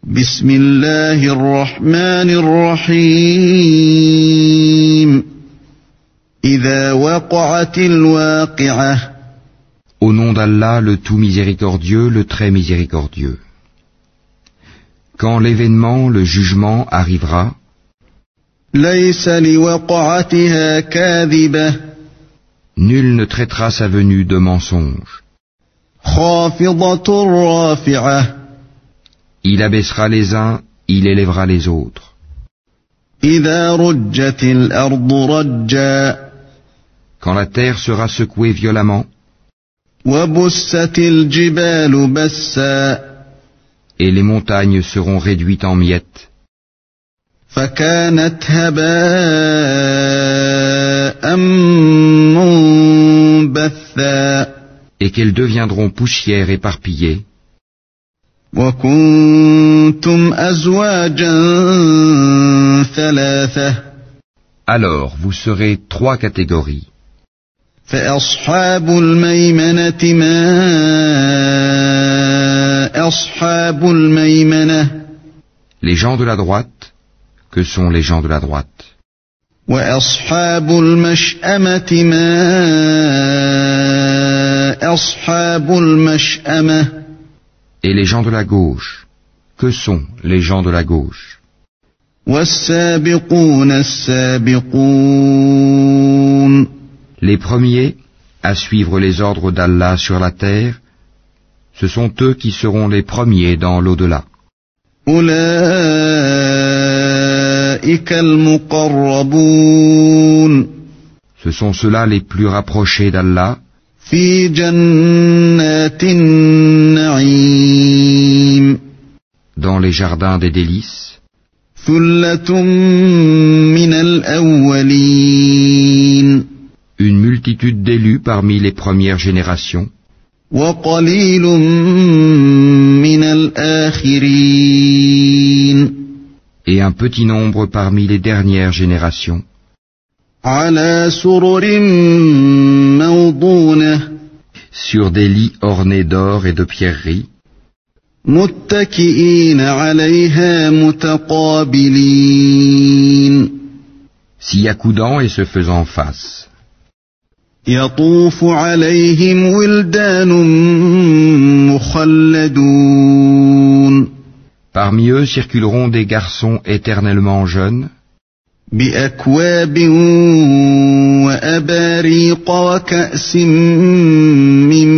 بسم الله الرحمن الرحيم إذا وقعت الواقعة Au nom d'Allah, le tout miséricordieux, le très miséricordieux. Quand l'événement, le jugement, arrivera, ليس لوقعتها كاذبة nul ne traitera sa venue de mensonge. خافضة رافعة Il abaissera les uns, il élèvera les autres. إذا رجت الأرض رجا Quand la terre sera secouée violemment, وبست الجبال بسا et les montagnes seront réduites en miettes, فكانت هباء منبثا et qu'elles deviendront poussière éparpillée, وكنتم أزواجا ثلاثة alors vous serez trois catégories. فأصحاب الميمنة ما أصحاب الميمنة Les gens de la droite, que sont les gens de la droite? وأصحاب المشأمة ما أصحاب المشأمة Et les gens de la gauche, que sont les gens de la gauche? والسابقون السابقون Les premiers à suivre les ordres d'Allah sur la terre, ce sont eux qui seront les premiers dans l'au-delà. أولئك المقربون Ce sont ceux-là les plus rapprochés d'Allah في جنات النعيم dans les jardins des délices, ثلة من الأولين une multitude d'élus parmi les premières générations, وقليل من الآخرين et un petit nombre parmi les dernières générations, على سرر موضونة sur des lits ornés d'or et de pierreries, متكئين عليها متقابلين s'y accoudant et se faisant face. يطوف عليهم ولدان مخلدون Parmi eux circuleront des garçons éternellement jeunes, بأكواب وأباريق وكأس من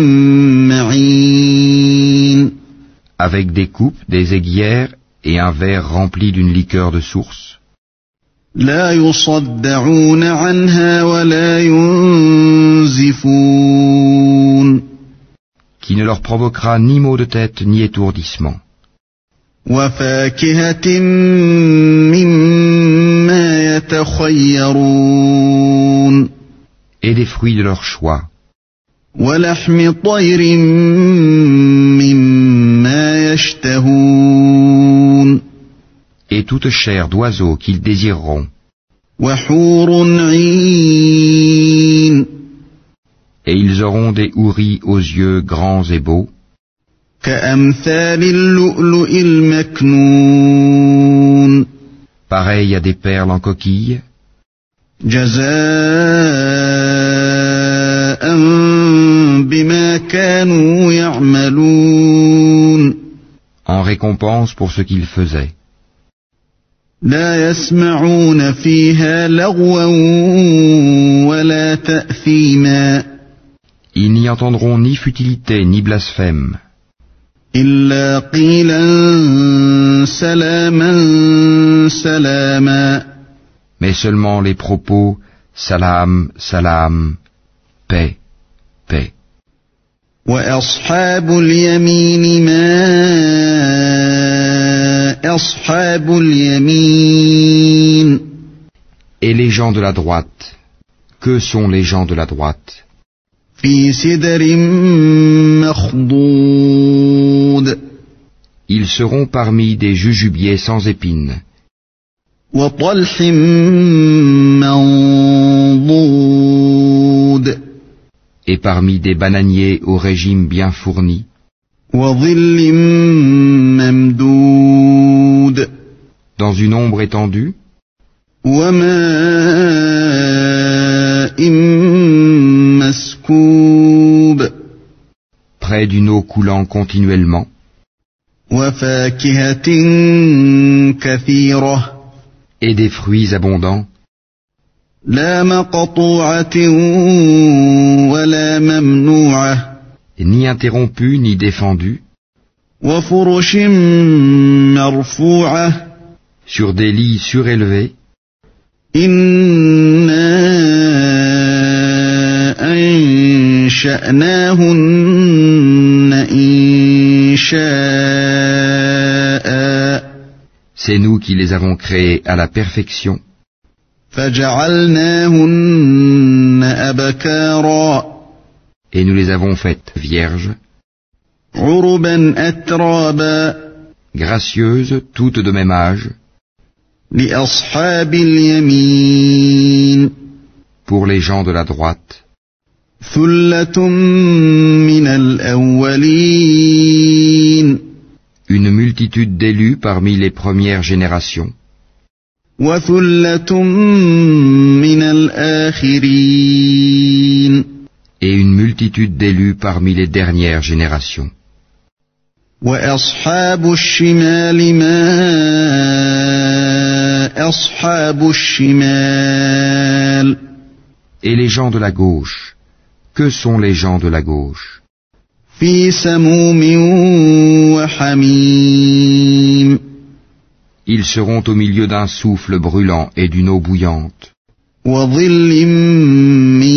معين avec des coupes, des aiguières et un verre rempli d'une liqueur de source. لا يصدعون عنها ولا ينزفون Qui ne leur provoquera ni maux de tête ni étourdissement, وفاكهة مما يتخيرون et des fruits de leur choix, ولحم طير مما يشتهون et toute chair d'oiseau qu'ils désireront, وحور عين et ils auront des houris aux yeux grands et beaux, كأمثال اللؤلؤ المكنون pareils à des perles en coquille, جزاء بما كانوا يعملون en récompense pour ce qu'ils faisaient. لا يسمعون فيها لغوا ولا تأثيما Ils n'y entendront ni futilité ni blasphème, إلا قيلا سلاما سلاما mais seulement les propos salam, salam, paix, paix. وأصحاب اليمين ما أصحاب اليمين Et les gens de la droite, que sont les gens de la droite? في سدر مخضود Ils seront parmi des jujubiers sans épines, وطلح منضود et parmi des bananiers au régime bien fourni, وظل ممدود une ombre étendue, وماء مسكوب près d'une eau coulant continuellement, وفاكهة كثيرة et des fruits abondants, لا مقطوعة ولا ممنوعة ni interrompus ni défendus, وفرش مرفوعة sur des lits surélevés. إنا أنشأناهن إنشاء C'est nous qui les avons créés à la perfection, فجعلناهن أبكارا et nous les avons faites vierges, عربا أترابا gracieuses, toutes de même âge, لأصحاب اليمين pour les gens de la droite, ثلة من الأولين une multitude d'élus parmi les premières générations, وثلة من الآخرين et une multitude d'élus parmi les dernières générations. وأصحاب الشمال ما أصحاب الشمال Et les gens de la gauche, que sont les gens de la gauche? في سموم وحميم Ils seront au milieu d'un souffle brûlant et d'une eau bouillante, وظل من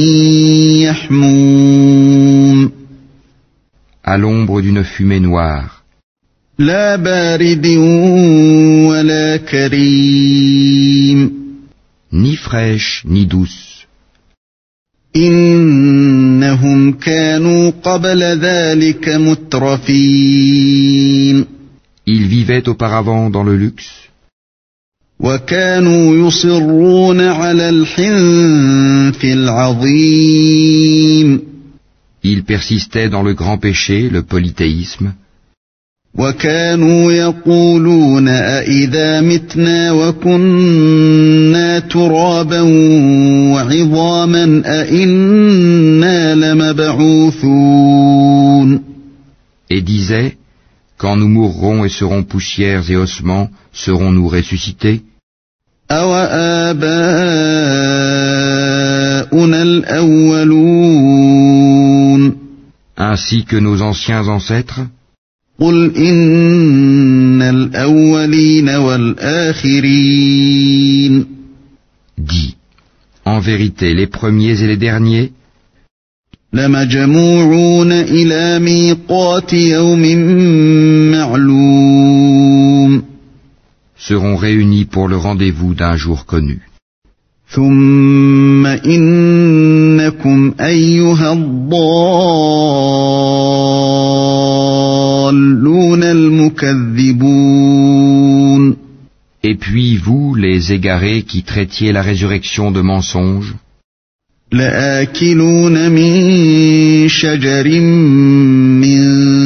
يحموم à l'ombre d'une fumée noire, لا بارد ولا كريم ni fraîche ni douce. إنهم كانوا قبل ذلك مترفين Ils vivaient auparavant dans le luxe, وكانوا يصرون على الحنث العظيم ils persistaient dans le grand péché, le polythéisme, وكانوا يقولون أإذا متنا وكنا ترابا وعظاما أإنا لمبعوثون et disaient, quand nous mourrons et serons poussières et ossements, serons-nous ressuscités? أوآباؤنا الأولون Ainsi que nos anciens ancêtres? قل إن الأولين والآخرين Dis, en vérité, les premiers et les derniers لمجموعون إلى ميقات يوم معلوم seront réunis pour le rendez-vous d'un jour connu. ثم إنكم أيها الضالون المكذبون Et puis vous, les égarés qui traitiez la résurrection de mensonge, لآكلون من شجر من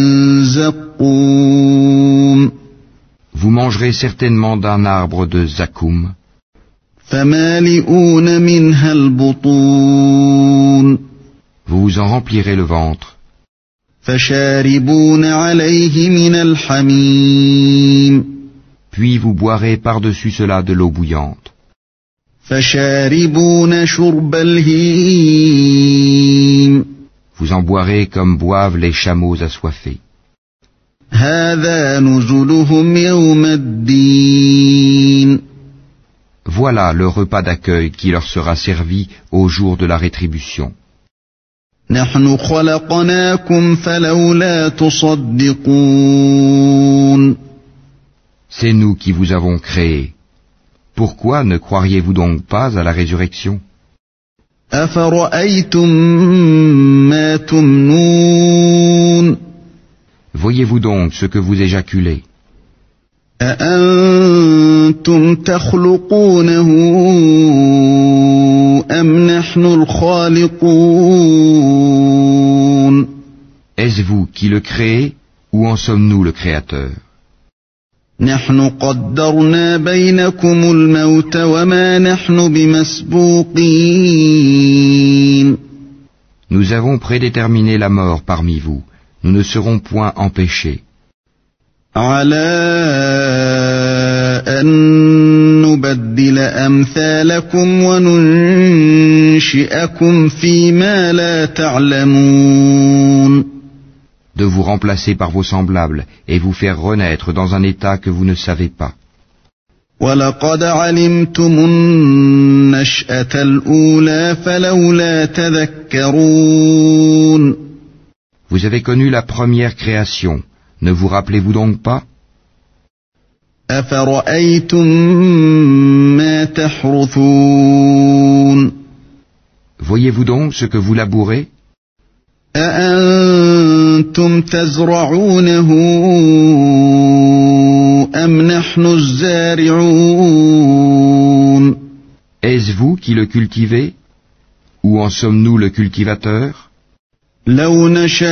زقوم vous mangerez certainement d'un arbre de zakoum, فمالئون منها البطون vous vous en remplirez le ventre, فشاربون عليه من الحميم puis vous boirez par-dessus cela de l'eau bouillante, فشاربون شرب الهيم vous en boirez comme boivent les chameaux assoiffés. هذا نزلهم يوم الدين Voilà le repas d'accueil qui leur sera servi au jour de la rétribution. نحن خلقناكم فلولا تصدقون C'est nous qui vous avons créés. Pourquoi ne croiriez-vous donc pas à la résurrection? أفرأيتم ما تمنون Voyez-vous donc ce que vous éjaculez? أأنتم تخلقونه أم نحن الخالقون Est-ce vous qui le créez ou en sommes-nous le Créateur? نحن قدرنا بينكم الموت وما نحن بمسبوقين. Nous avons prédéterminé la mort parmi vous. Nous ne serons point empêchés. على أن نبدل أمثالكم وننشئكم فيما لا تعلمون. De vous remplacer par vos semblables et vous faire renaître dans un état que vous ne savez pas. وَلَقَدْ عَلِمْتُمُ النَّشْأَةَ الْأُولَى فَلَوْلَا تَذَكَّرُونَ. Vous avez connu la première création. Ne vous rappelez-vous donc pas? أَفَرَأَيْتُم مَّا تَحْرُثُونَ. Voyez-vous donc ce que vous labourez? أَأَنتُمْ تَزْرَعُونَهُ أَمْ نَحْنُ الزَّارِعُونَ. Est-ce vous qui le cultivez? Ou en sommes-nous le cultivateur? لَوْ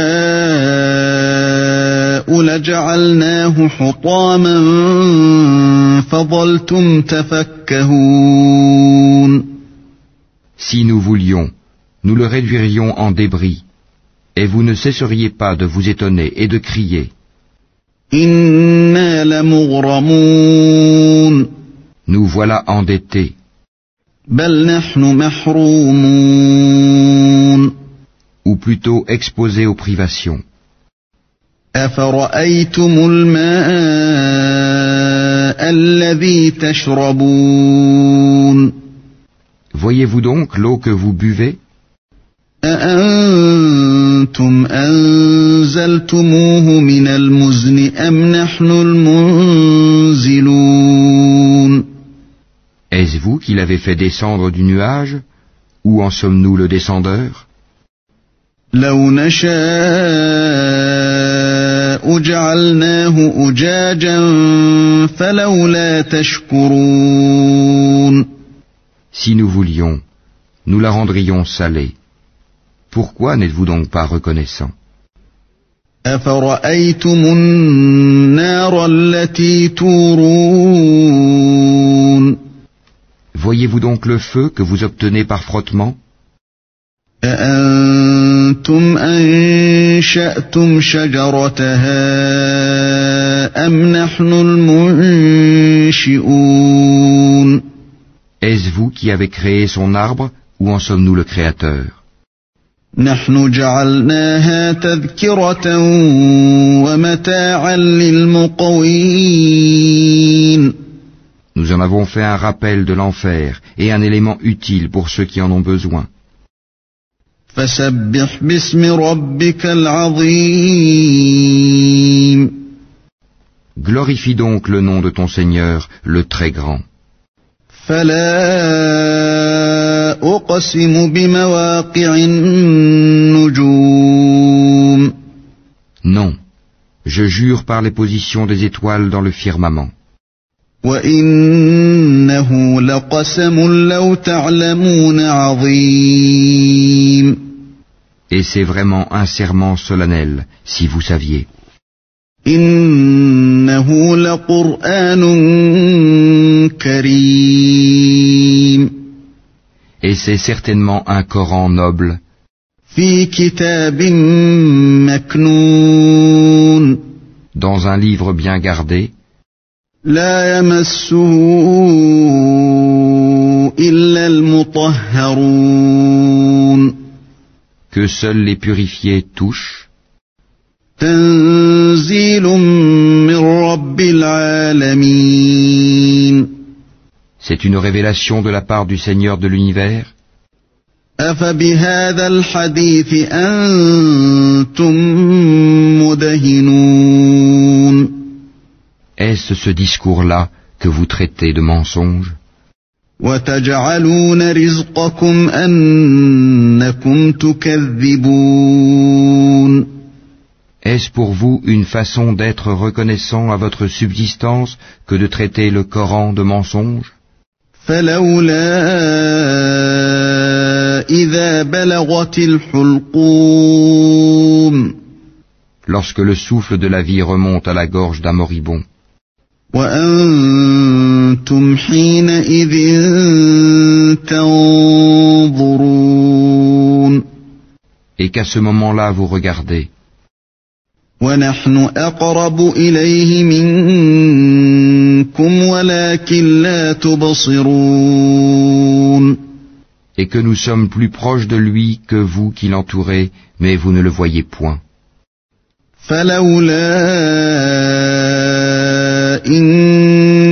نَشَاءُ لَجَعَلْنَاهُ حُطَامًا فَظَلْتُمْ تَفَكَّهُونَ. Si nous voulions, nous le réduirions en débris, et vous ne cesseriez pas de vous étonner et de crier. إِنَّا لَمُغْرَمُونَ. Nous voilà endettés. بَلْ نَحْنُ مَحْرُومُونَ. Ou plutôt exposés aux privations. أَفَرَأَيْتُمُ الْمَاءَ الَّذِي تَشْرَبُونَ. Voyez-vous donc l'eau que vous buvez? أَأَنتُمْ أَنزَلْتُمُوهُ مِنَ الْمُزْنِ أَمْ نَحْنُ الْمُنزِلُونَ. Est-ce vous qui l'avez fait descendre du nuage? Ou en sommes-nous le descendeur? لَوْ نَشَاءُ جَعَلْنَاهُ أُجَاجًا فَلَوْلَا تَشْكُرُونَ. Si nous voulions, nous la rendrions salée. Pourquoi n'êtes-vous donc pas reconnaissant? أَفَرَأَيْتُمُ النَّارَ الَّتِي تُورُونَ. Voyez-vous donc le feu que vous obtenez par frottement? أَأَنتُمْ أَنشَأْتُمْ شَجَرَتَهَا أَمْ نَحْنُ الْمُنشِئُونَ. Est-ce vous qui avez créé son arbre, ou en sommes-nous le créateur? نحن جعلناها تذكرة ومتاعا للمقوين. Nous en avons fait un rappel de l'enfer et un élément utile pour ceux qui en ont besoin. فسبح باسم ربك العظيم. Glorifie donc le nom de ton Seigneur, le très grand. فلا أقسم بمواقع النجوم. Non, je jure par les positions des étoiles dans le firmament. وإنه لقسم لو تعلمون عظيم. Et c'est vraiment un serment solennel, si vous saviez. إنه لقرآن كريم. Et c'est certainement un Coran noble, في كتاب مكنون. dans un livre bien gardé, لا يمسه إلا المطهرون. que seuls les purifiés touchent, تنزيل من رب العالمين. c'est une révélation de la part du Seigneur de l'univers. أفبهذا الحديث أنتم مدهنون. Est-ce ce discours-là que vous traitez de mensonge? وتجعلون رزقكم أنكم تكذبون. Est-ce pour vous une façon d'être reconnaissant à votre subsistance que de traiter le Coran de mensonge? فلولا إذا بلغت الحلقوم. Lorsque le souffle de la vie remonte à la gorge d'un moribond, وأنتم حينئذ تنظرون Et qu'à ce moment-là vous regardez. ونحن أقرب إليه منكم ولكن لا تبصرون Et que nous sommes plus proches de lui que vous qui l'entourez, mais vous ne le voyez point. فلولا إن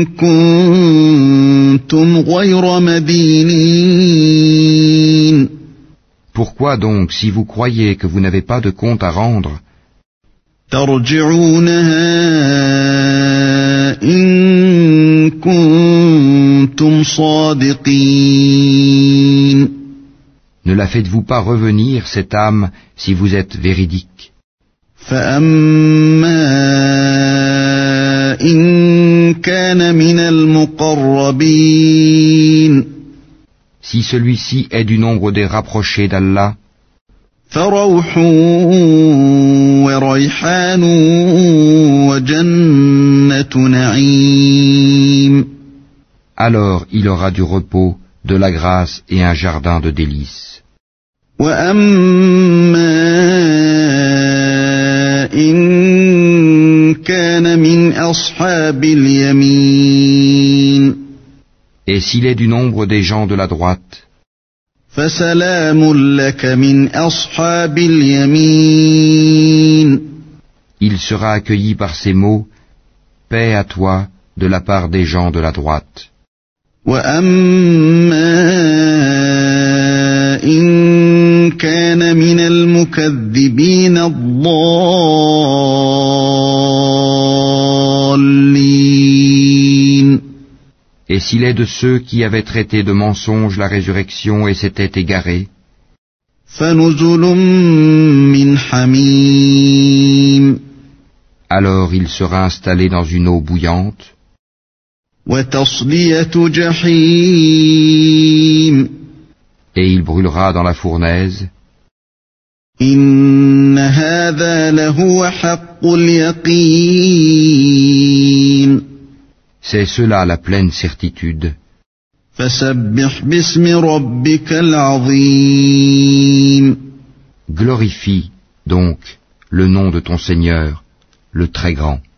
كنتم غير مدينين Pourquoi donc, si vous croyez que vous n'avez pas de compte à rendre, ترجعونها إن كنتم صادقين ne la faites-vous pas revenir, cette âme, si vous êtes véridique? فأما إن كان من المقربين Si celui-ci est du nombre des rapprochés d'Allah, فروح وريحان وجنة نعيم alors il aura du repos, de la grâce et un jardin de délices. وأما إن كان من أصحاب اليمين Et s'il est du nombre des gens de la droite, فسلام لك من أصحاب اليمين il sera accueilli par ces mots, paix à toi de la part des gens de la droite. وأما إن كان من المكذبين الضالين Et s'il est de ceux qui avaient traité de mensonge la résurrection et s'étaient égarés, فنزل من حميم alors il sera installé dans une eau bouillante, وتصلية جحيم et il brûlera dans la fournaise. إن هذا لهو حق اليقين C'est cela la pleine certitude. فسبح باسم ربك العظيم Glorifie, donc, le nom de ton Seigneur, le Très Grand.